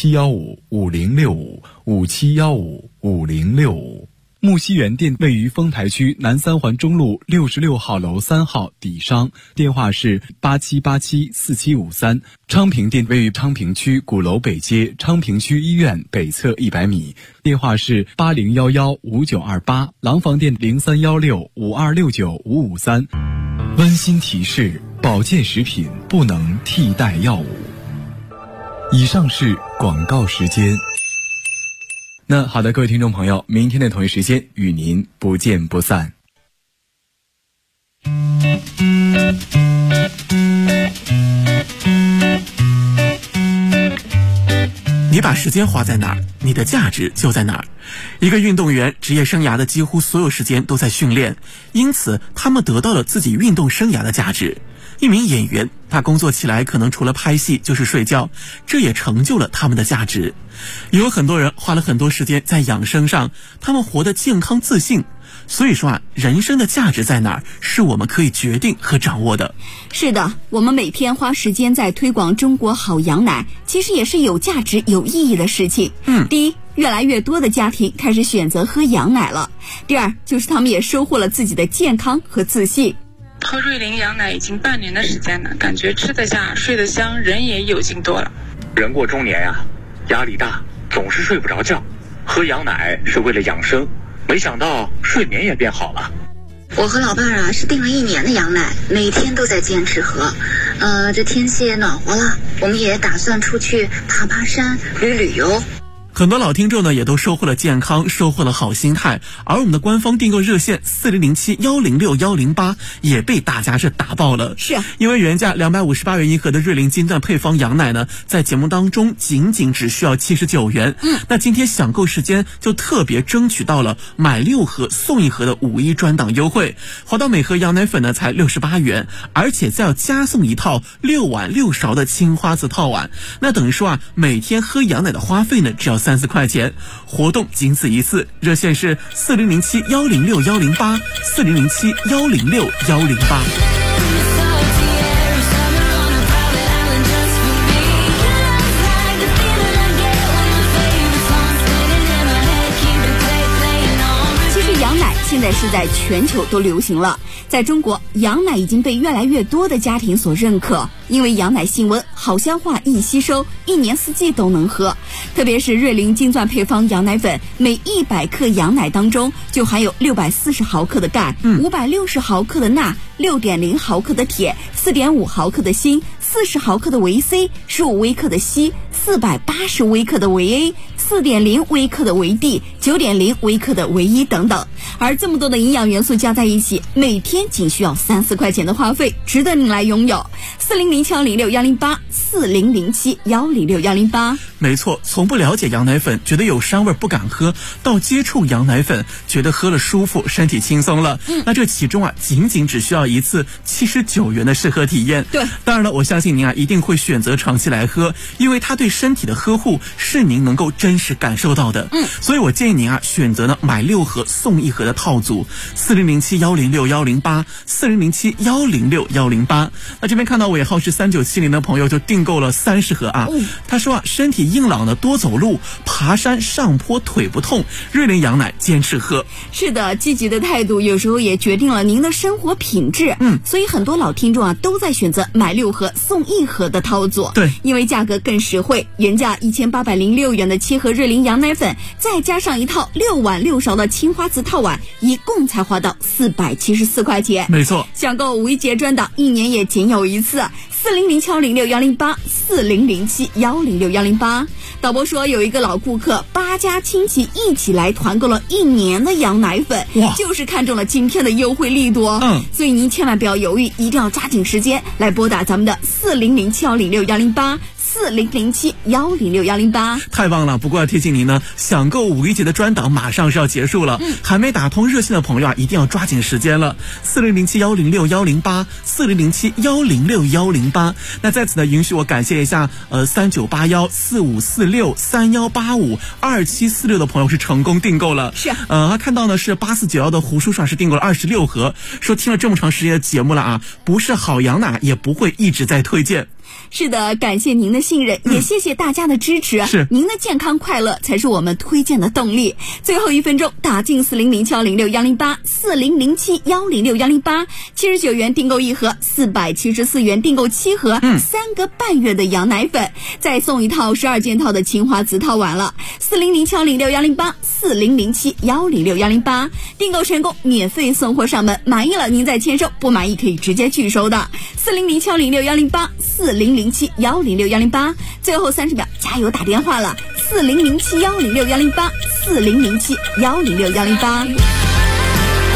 S2: 57155065，57155065。木樨园店位于丰台区南三环中路66号楼3号底商，电话是87874753。昌平店位于昌平区鼓楼北街昌平区医院北侧100米，电话是80115928。廊坊店031652695553。温馨提示：保健食品不能替代药物。以上是广告时间。那好的，各位听众朋友，明天的同一时间与您不见不散。
S5: 你把时间花在哪儿，你的价值就在哪儿。一个运动员职业生涯的几乎所有时间都在训练，因此他们得到了自己运动生涯的价值。一名演员，他工作起来可能除了拍戏就是睡觉，这也成就了他们的价值。也有很多人花了很多时间在养生上，他们活得健康自信。所以说人生的价值在哪儿，是我们可以决定和掌握的。
S6: 是的，我们每天花时间在推广中国好羊奶，其实也是有价值有意义的事情。第一，越来越多的家庭开始选择喝羊奶了。第二，就是他们也收获了自己的健康和自信。
S7: 喝瑞麟羊奶已经半年的时间了，感觉吃得下睡得香，人也有劲多了。
S8: 人过中年压力大，总是睡不着觉，喝羊奶是为了养生，没想到睡眠也变好了。
S9: 我和老伴儿是订了1年的羊奶，每天都在坚持喝。这天气暖和了，我们也打算出去爬山、旅游。
S5: 很多老听众呢也都收获了健康，收获了好心态，而我们的官方订购热线4007106108也被大家是打爆了。
S6: 是
S5: 因为原价258元一盒的瑞麟金钻配方羊奶呢，在节目当中仅只需要79元。那今天享购时间就特别争取到了买6盒送1盒的5·1专档优惠，划到每盒羊奶粉呢才68元，而且再要加送1套6碗6勺的青花瓷套碗。那等于说每天喝羊奶的花费呢只要34块钱，活动仅此一次，热线是4007106108，4007106108。
S6: 现在是在全球都流行了，在中国，羊奶已经被越来越多的家庭所认可，因为羊奶性温、好消化、易吸收，1年4季都能喝。特别是瑞麟金钻配方羊奶粉，每100克羊奶当中就含有640毫克的钙，560毫克的钠，6.0毫克的铁，4.5毫克的锌，40毫克的维 C，15微克的硒，480微克的维 A，4.0微克的维 D，9.0微克的维 E 等等。而这么多的营养元素加在一起，每天仅需要3-4块钱的花费，值得你来拥有。4007106108，4007106108。
S5: 没错，从不了解羊奶粉，觉得有膻味不敢喝，到接触羊奶粉，觉得喝了舒服，身体轻松了。那这其中仅只需要一次79元的试喝体验。
S6: 对，
S5: 当然了，我相信您一定会选择长期来喝，因为它对身体的呵护是您能够真实感受到的。所以我建议您选择呢买6盒送1盒的套组，4007106108，4007106108。那这边看到尾号是3970的朋友就订购了30盒他说身体硬朗的多走路，爬山上坡腿不痛，瑞麟羊奶坚持喝。
S6: 是的，积极的态度有时候也决定了您的生活品质。所以很多老听众都在选择买6盒送1盒的套组。
S5: 对，
S6: 因为价格更实惠，原价1806元的7盒瑞麟羊奶粉，再加上1套6碗6勺的青花瓷套碗，一共才花到474块钱。
S5: 没错，
S6: 享购5·1节专档1年也仅有一次，4007106108，4007106108。导播说有一个老顾客8家亲戚一起来团购了1年的羊奶粉，就是看中了今天的优惠力度所以您千万不要犹豫，一定要抓紧时间来拨打咱们的4007106108，4007106108。
S5: 太棒了！不过要提醒您呢，享购5·1节的专档马上是要结束了，还没打通热线的朋友一定要抓紧时间了。4007106108，4007106108。那在此呢，允许我感谢一下3981454631852746的朋友是成功订购了。
S6: 是
S5: 他看到呢是8491的胡叔叔是订购了26盒，说听了这么长时间的节目了不是好羊奶也不会一直在推荐。
S6: 是的，感谢您的信任，也谢谢大家的支持。
S5: 是
S6: 您的健康快乐才是我们推荐的动力。最后1分钟，打进4007106108，4007106108，79元订购1盒，474元订购7盒，3个半月的羊奶粉，再送1套12件套的青花瓷套碗了。4007106108，4007106108，订购成功，免费送货上门，满意了您再签收，不满意可以直接拒收的。4007106108，4007106108，最后30秒，加油打电话了，4007106108，4007106108。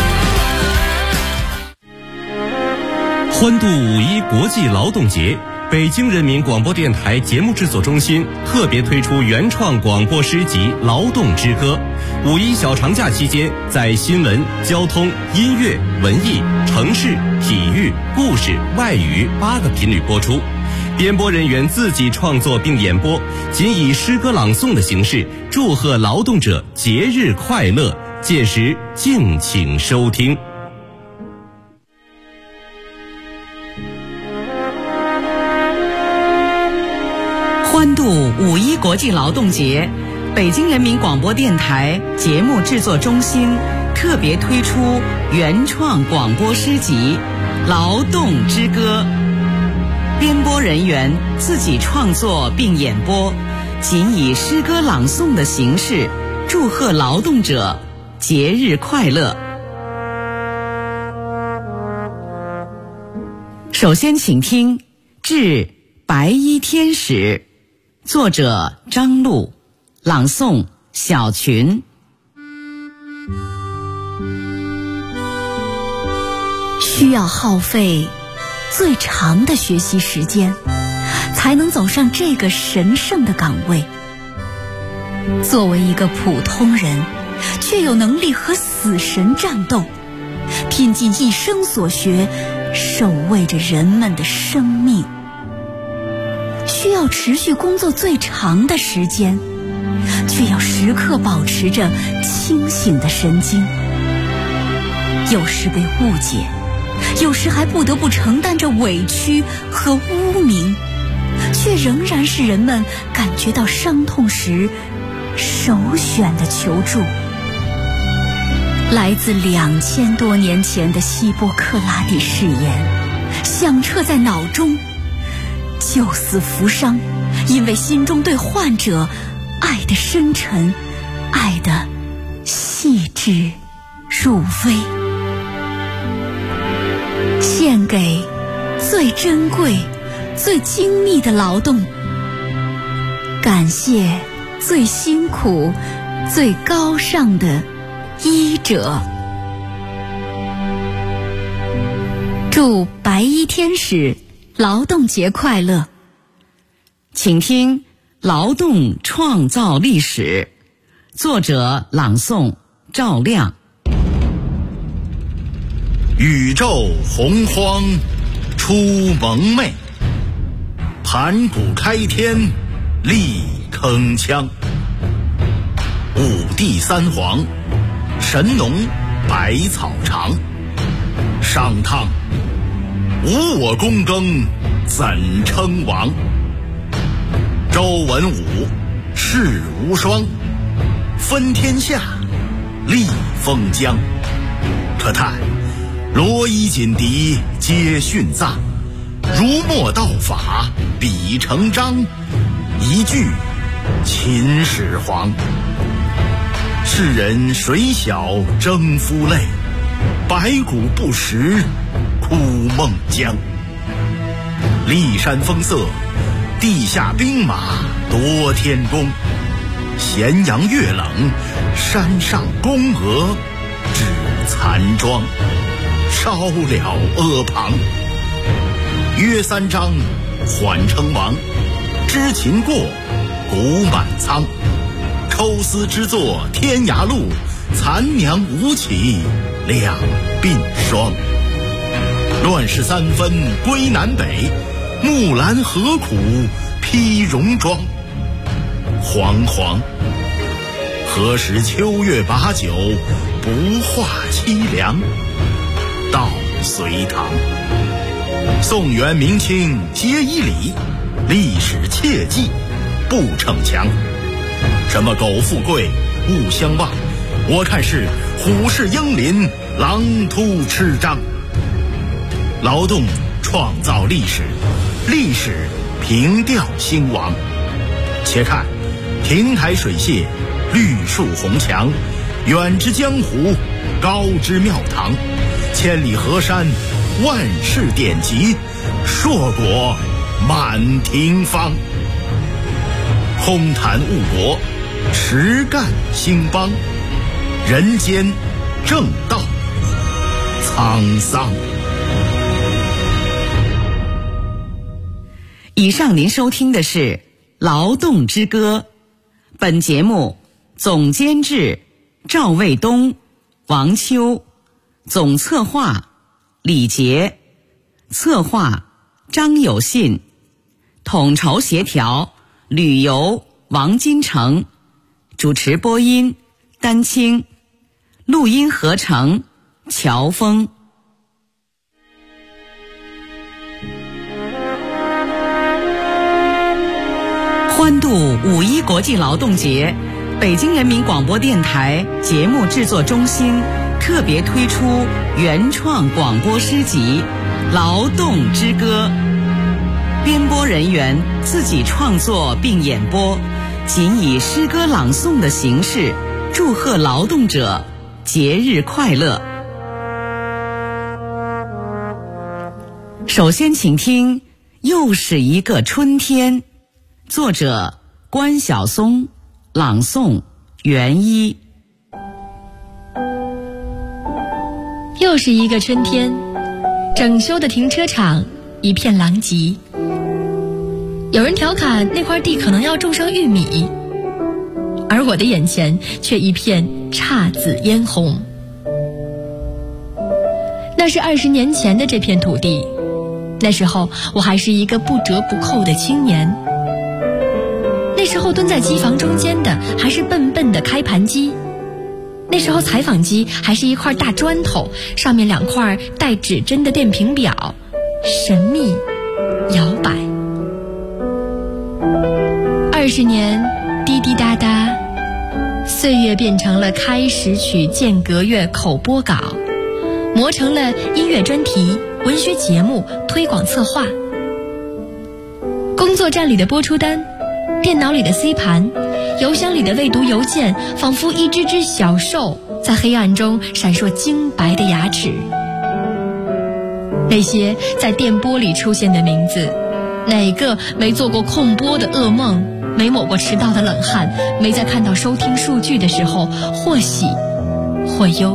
S10: 欢度5·1国际劳动节， 北京人民广播电台节目制作中心特别推出原创广播诗集《劳动之歌》，五一小长假期间，在新闻、交通、音乐、文艺、城市、体育、故事、外语8个频率播出。编播人员自己创作并演播，仅以诗歌朗诵的形式祝贺劳动者节日快乐，届时敬请收听。
S11: 欢度五一国际劳动节，北京人民广播电台节目制作中心特别推出原创广播诗集《劳动之歌》，编播人员自己创作并演播，仅以诗歌朗诵的形式祝贺劳动者节日快乐。首先请听《致白衣天使》，作者张璐，朗诵小群。
S12: 需要耗费最长的学习时间，才能走上这个神圣的岗位。作为一个普通人，却有能力和死神战斗，拼尽一生所学，守卫着人们的生命。需要持续工作最长的时间，却要时刻保持着清醒的神经。有时被误解，有时还不得不承担着委屈和污名，却仍然是人们感觉到伤痛时首选的求助。来自2000多年前的希波克拉底誓言响彻在脑中，救死扶伤，因为心中对患者爱的深沉，爱的细致入微。献给最珍贵、最精密的劳动，感谢最辛苦、最高尚的医者。祝白衣天使劳动节快乐！
S11: 请听《劳动创造历史》，作者朗诵赵亮。
S13: 宇宙洪荒出蒙昧，盘古开天立铿锵。五帝三皇，神农百草长。商汤无我躬耕，怎称王？周文武世无双，分天下立封疆。可叹罗衣锦笛皆殉葬，儒墨道法比成章。一句秦始皇。世人谁晓征夫泪，白骨不食苦梦姜。骊山风色，地下兵马夺天工。咸阳月冷，山上宫娥指残妆。烧了阿房，约三章，缓称王。知秦过，古满仓。抽丝之作天涯路，残娘无起两鬓霜。乱世三分归南北，木兰何苦披戎装。惶惶，何时秋月把酒，不化凄凉。到隋唐，宋元明清皆依礼，历史切记不逞强。什么苟富贵勿相忘，我看是虎视鹰林，狼突吃张。劳动创造历史，历史凭吊兴亡。且看亭台水榭，绿树红墙，远之江湖，高之庙堂。千里河山，万世典籍，硕果满庭芳。空谈误国，实干兴邦，人间正道沧桑。
S11: 以上您收听的是《劳动之歌》，本节目总监制赵卫东、王秋，总策划李杰，策划张有信，统筹协调旅游王金成，主持播音丹青，录音合成乔峰。欢度5·1国际劳动节，北京人民广播电台节目制作中心特别推出原创广播诗集《劳动之歌》，编播人员自己创作并演播，仅以诗歌朗诵的形式祝贺劳动者节日快乐。首先请听《又是一个春天》，作者关晓松，朗诵袁一。
S14: 又是一个春天，整修的停车场一片狼藉。有人调侃那块地可能要种上玉米，而我的眼前却一片姹紫嫣红。那是20年前的这片土地，那时候我还是一个不折不扣的青年。那时候蹲在机房中间的还是笨笨的开盘机，那时候采访机还是一块大砖头，上面2块带指针的电瓶表，神秘摇摆。20年滴滴答答，岁月变成了开始曲、间隔乐、口播稿，磨成了音乐专题、文学节目、推广策划。工作站里的播出单，电脑里的 C 盘，邮箱里的未读邮件，仿佛一只只小兽在黑暗中闪烁晶白的牙齿。那些在电波里出现的名字，哪个没做过空播的噩梦，没抹过迟到的冷汗，没在看到收听数据的时候或喜或忧。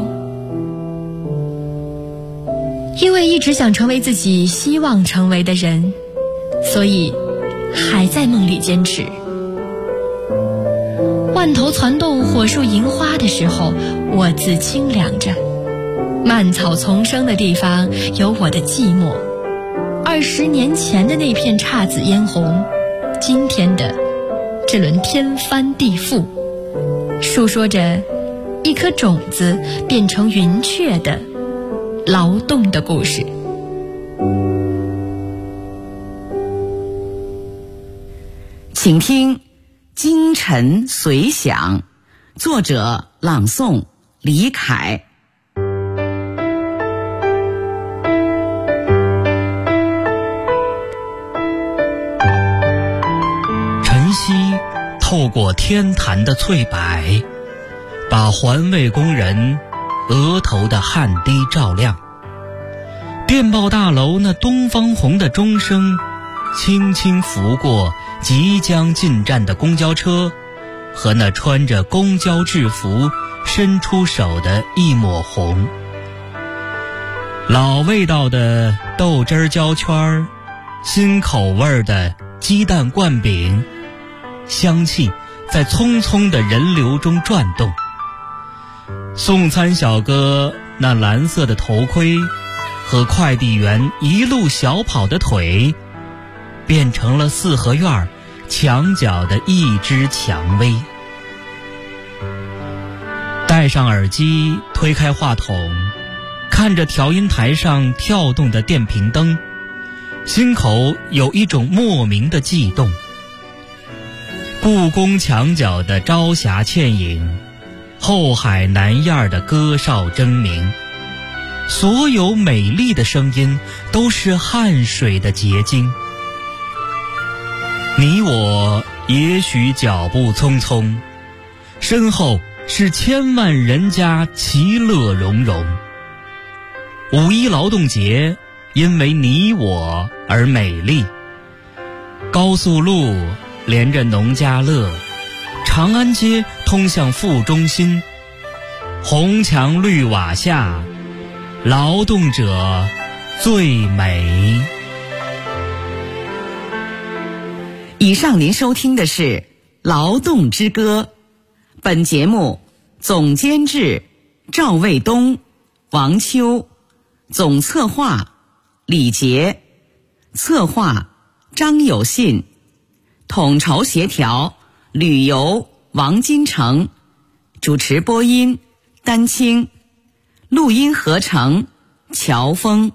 S14: 因为一直想成为自己希望成为的人，所以还在梦里坚持。万头攒动火树银花的时候，我自清凉着。蔓草丛生的地方有我的寂寞。20年前的那片姹紫嫣红，今天的这轮天翻地覆，述说着一颗种子变成云雀的劳动的故事。
S11: 请听《京晨随想》，作者朗诵李凯。
S15: 晨曦透过天坛的翠柏，把环卫工人额头的汗滴照亮。电报大楼那东方红的钟声轻轻拂过即将进站的公交车和那穿着公交制服伸出手的一抹红。老味道的豆汁焦圈，新口味的鸡蛋灌饼，香气在匆匆的人流中转动。送餐小哥那蓝色的头盔和快递员一路小跑的腿，变成了四合院墙角的一只蔷薇。戴上耳机，推开话筒，看着调音台上跳动的电瓶灯，心口有一种莫名的悸动。故宫墙角的朝霞倩影，后海南燕的歌哨争鸣，所有美丽的声音都是汗水的结晶。你我也许脚步匆匆，身后是千万人家其乐融融。5·1劳动节因为你我而美丽。高速路连着农家乐，长安街通向副中心，红墙绿瓦下，劳动者最美。
S11: 以上您收听的是《劳动之歌》，本节目总监制赵卫东、王秋，总策划李杰，策划张有信，统筹协调旅游王金成，主持播音丹青，录音合成乔峰。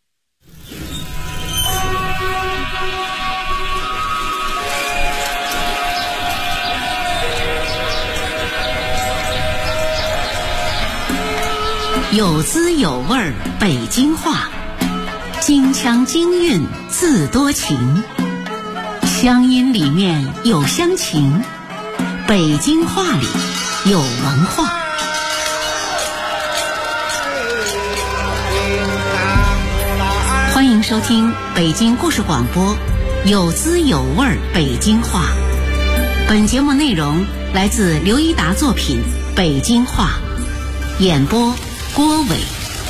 S16: 有滋有味儿北京话，京腔京韵自多情，乡音里面有乡情，北京话里有文化。欢迎收听北京故事广播有滋有味儿北京话。本节目内容来自刘一达作品《北京话》，演播郭伟。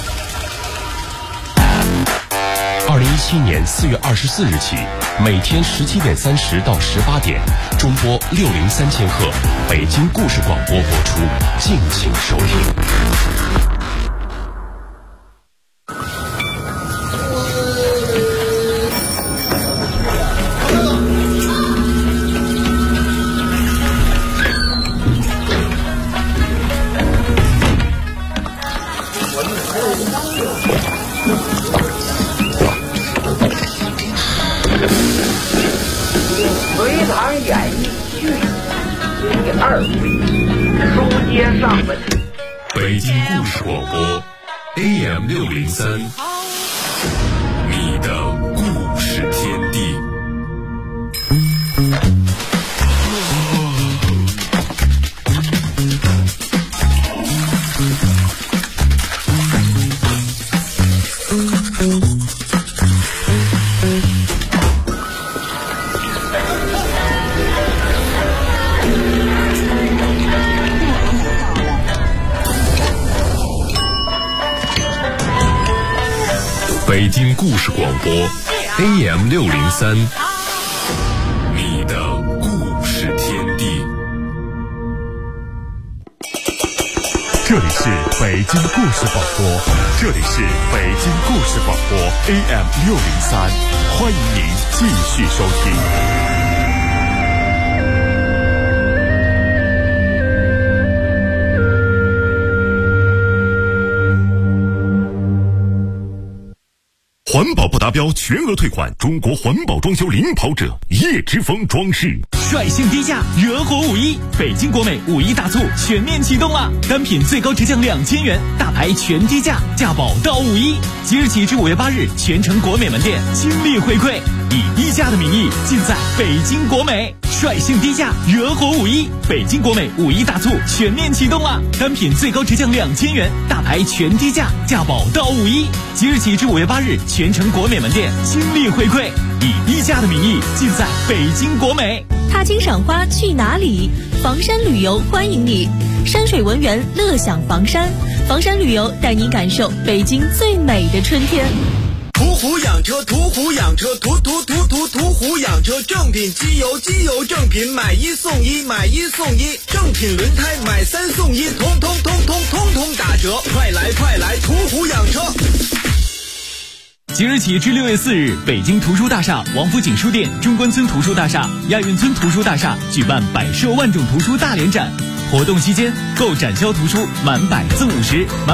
S17: 2017年4月24日起，每天17点30到18点，中波603000赫北京故事广播播出，敬请收听。
S18: 隋唐演义序第2回，书接上文。
S1: 北京故事广播 AM 603，你的故事天地。北京故事广播 AM 603，你的故事天地。
S19: 这里是北京故事广播，这里是北京故事广播 AM 603，欢迎您继续收听。环保不达标全额退款，中国环保装修领跑者叶之峰装饰
S5: 率性低价，惹火5·1，北京国美5·1大促全面启动了，单品最高直降2000元，大牌全低价，价保到5·1。即日起至5月8日，全城国美门店倾力回馈，以低价的名义尽在北京国美，率性低价，惹火5·1，北京国美5·1大促全面启动了，单品最高直降2000元，大牌全低价，价保到5·1。即日起至5月8日，全城国美门店倾力回馈，以低价的名义尽在北京国美。
S20: 踏青赏花去哪里？房山旅游欢迎你，山水文园乐享房山，房山旅游带你感受北京最美的春天。
S21: 途虎养车，途虎养车，途虎养车，正品机油，机油正品，买1送1，买1送1，正品轮胎买3送1，通通打折，快来，途虎养车。
S5: 即日起至6月4日，北京图书大厦、王府井书店、中关村图书大厦、亚运村图书大厦举办百兽万种图书大联展。活动期间，购展销图书满100赠50。